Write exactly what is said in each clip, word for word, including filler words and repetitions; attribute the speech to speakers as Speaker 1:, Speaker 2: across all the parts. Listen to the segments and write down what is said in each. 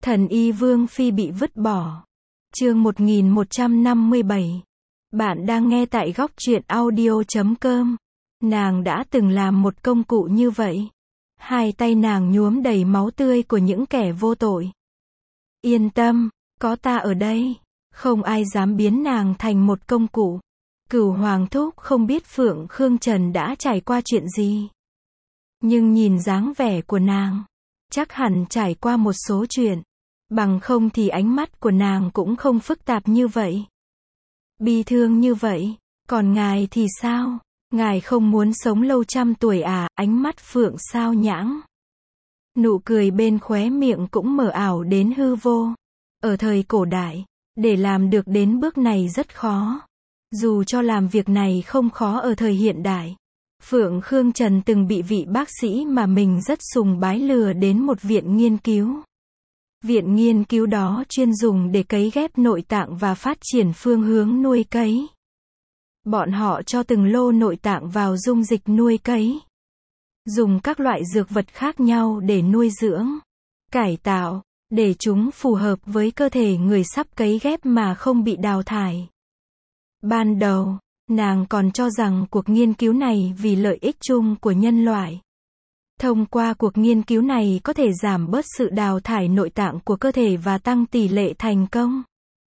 Speaker 1: Thần y Vương Phi bị vứt bỏ. Chương một nghìn một trăm năm mươi bảy. Bạn đang nghe tại góc truyện audio chấm com. Nàng đã từng làm một công cụ như vậy. Hai tay nàng nhuốm đầy máu tươi của những kẻ vô tội. Yên tâm, có ta ở đây, không ai dám biến nàng thành một công cụ. Cửu Hoàng Thúc không biết Phượng Khương Trần đã trải qua chuyện gì. Nhưng nhìn dáng vẻ của nàng, chắc hẳn trải qua một số chuyện. Bằng không thì ánh mắt của nàng cũng không phức tạp như vậy. Bi thương như vậy. Còn ngài thì sao? Ngài không muốn sống lâu trăm tuổi à? Ánh mắt Phượng sao nhãng. Nụ cười bên khóe miệng cũng mờ ảo đến hư vô. Ở thời cổ đại, để làm được đến bước này rất khó. Dù cho làm việc này không khó ở thời hiện đại. Phượng Khương Trần từng bị vị bác sĩ mà mình rất sùng bái lừa đến một viện nghiên cứu. Viện nghiên cứu đó chuyên dùng để cấy ghép nội tạng và phát triển phương hướng nuôi cấy. Bọn họ cho từng lô nội tạng vào dung dịch nuôi cấy. Dùng các loại dược vật khác nhau để nuôi dưỡng, cải tạo, để chúng phù hợp với cơ thể người sắp cấy ghép mà không bị đào thải. Ban đầu, nàng còn cho rằng cuộc nghiên cứu này vì lợi ích chung của nhân loại. Thông qua cuộc nghiên cứu này có thể giảm bớt sự đào thải nội tạng của cơ thể và tăng tỷ lệ thành công.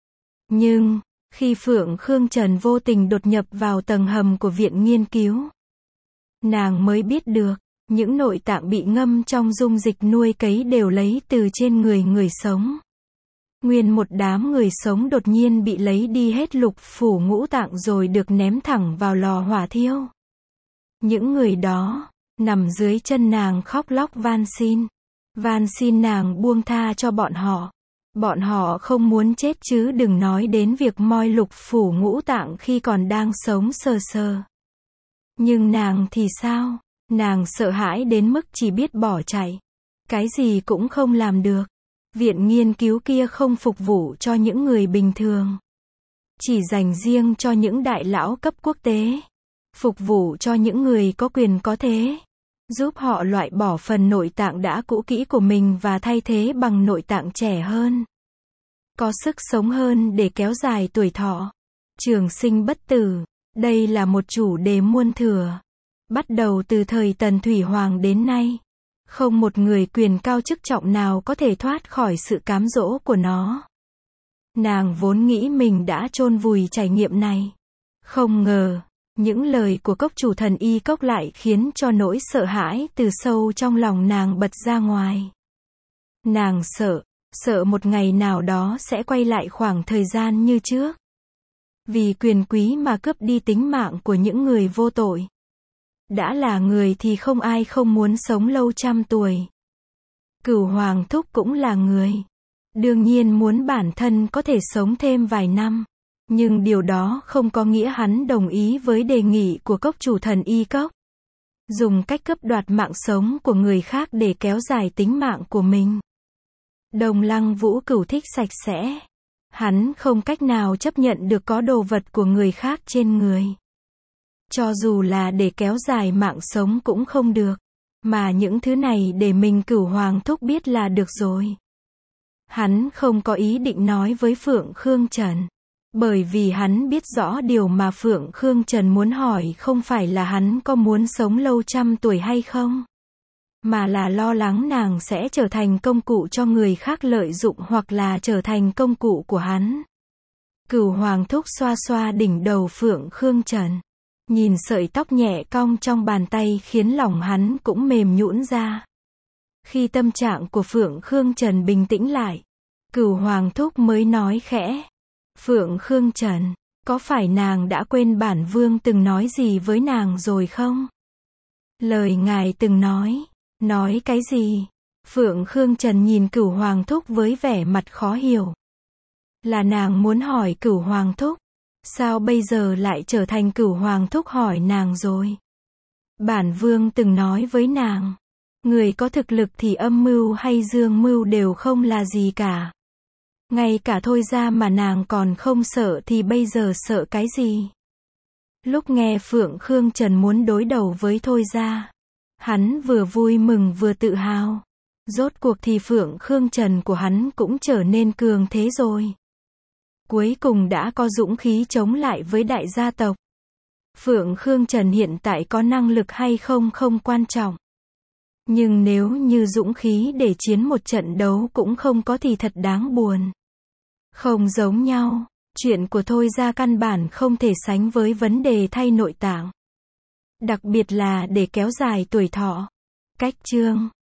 Speaker 1: Nhưng, khi Phượng Khương Trần vô tình đột nhập vào tầng hầm của viện nghiên cứu, nàng mới biết được, những nội tạng bị ngâm trong dung dịch nuôi cấy đều lấy từ trên người người sống. Nguyên một đám người sống đột nhiên bị lấy đi hết lục phủ ngũ tạng rồi được ném thẳng vào lò hỏa thiêu. Những người đó nằm dưới chân nàng khóc lóc van xin. Van xin nàng buông tha cho bọn họ. Bọn họ không muốn chết chứ đừng nói đến việc moi lục phủ ngũ tạng khi còn đang sống sờ sờ. Nhưng nàng thì sao? Nàng sợ hãi đến mức chỉ biết bỏ chạy. Cái gì cũng không làm được. Viện nghiên cứu kia không phục vụ cho những người bình thường. Chỉ dành riêng cho những đại lão cấp quốc tế. Phục vụ cho những người có quyền có thế. Giúp họ loại bỏ phần nội tạng đã cũ kỹ của mình và thay thế bằng nội tạng trẻ hơn. Có sức sống hơn để kéo dài tuổi thọ. Trường sinh bất tử. Đây là một chủ đề muôn thuở. Bắt đầu từ thời Tần Thủy Hoàng đến nay. Không một người quyền cao chức trọng nào có thể thoát khỏi sự cám dỗ của nó. Nàng vốn nghĩ mình đã chôn vùi trải nghiệm này. Không ngờ, những lời của cốc chủ thần y cốc lại khiến cho nỗi sợ hãi từ sâu trong lòng nàng bật ra ngoài. Nàng sợ, sợ một ngày nào đó sẽ quay lại khoảng thời gian như trước. Vì quyền quý mà cướp đi tính mạng của những người vô tội. Đã là người thì không ai không muốn sống lâu trăm tuổi. Cửu Hoàng Thúc cũng là người. Đương nhiên muốn bản thân có thể sống thêm vài năm. Nhưng điều đó không có nghĩa hắn đồng ý với đề nghị của cốc chủ thần y cốc. Dùng cách cướp đoạt mạng sống của người khác để kéo dài tính mạng của mình. Đồng Lăng Vũ Cửu thích sạch sẽ. Hắn không cách nào chấp nhận được có đồ vật của người khác trên người. Cho dù là để kéo dài mạng sống cũng không được. Mà những thứ này để mình Cửu Hoàng Thúc biết là được rồi. Hắn không có ý định nói với Phượng Khương Trần. Bởi vì hắn biết rõ điều mà Phượng Khương Trần muốn hỏi không phải là hắn có muốn sống lâu trăm tuổi hay không. Mà là lo lắng nàng sẽ trở thành công cụ cho người khác lợi dụng hoặc là trở thành công cụ của hắn. Cửu Hoàng Thúc xoa xoa đỉnh đầu Phượng Khương Trần. Nhìn sợi tóc nhẹ cong trong bàn tay khiến lòng hắn cũng mềm nhũn ra. Khi tâm trạng của Phượng Khương Trần bình tĩnh lại, Cửu Hoàng Thúc mới nói khẽ. Phượng Khương Trần, có phải nàng đã quên bản vương từng nói gì với nàng rồi không? Lời ngài từng nói. Nói cái gì? Phượng Khương Trần nhìn Cửu Hoàng Thúc với vẻ mặt khó hiểu. Là nàng muốn hỏi Cửu Hoàng Thúc. Sao bây giờ lại trở thành Cửu Hoàng Thúc hỏi nàng rồi? Bản vương từng nói với nàng. Người có thực lực thì âm mưu hay dương mưu đều không là gì cả. Ngay cả Thôi Gia mà nàng còn không sợ thì bây giờ sợ cái gì? Lúc nghe Phượng Khương Trần muốn đối đầu với Thôi Gia, hắn vừa vui mừng vừa tự hào. Rốt cuộc thì Phượng Khương Trần của hắn cũng trở nên cường thế rồi. Cuối cùng đã có dũng khí chống lại với đại gia tộc. Phượng Khương Trần hiện tại có năng lực hay không không quan trọng. Nhưng nếu như dũng khí để chiến một trận đấu cũng không có thì thật đáng buồn. Không giống nhau, chuyện của Thôi Gia căn bản không thể sánh với vấn đề thay nội tạng. Đặc biệt là để kéo dài tuổi thọ. Cách chương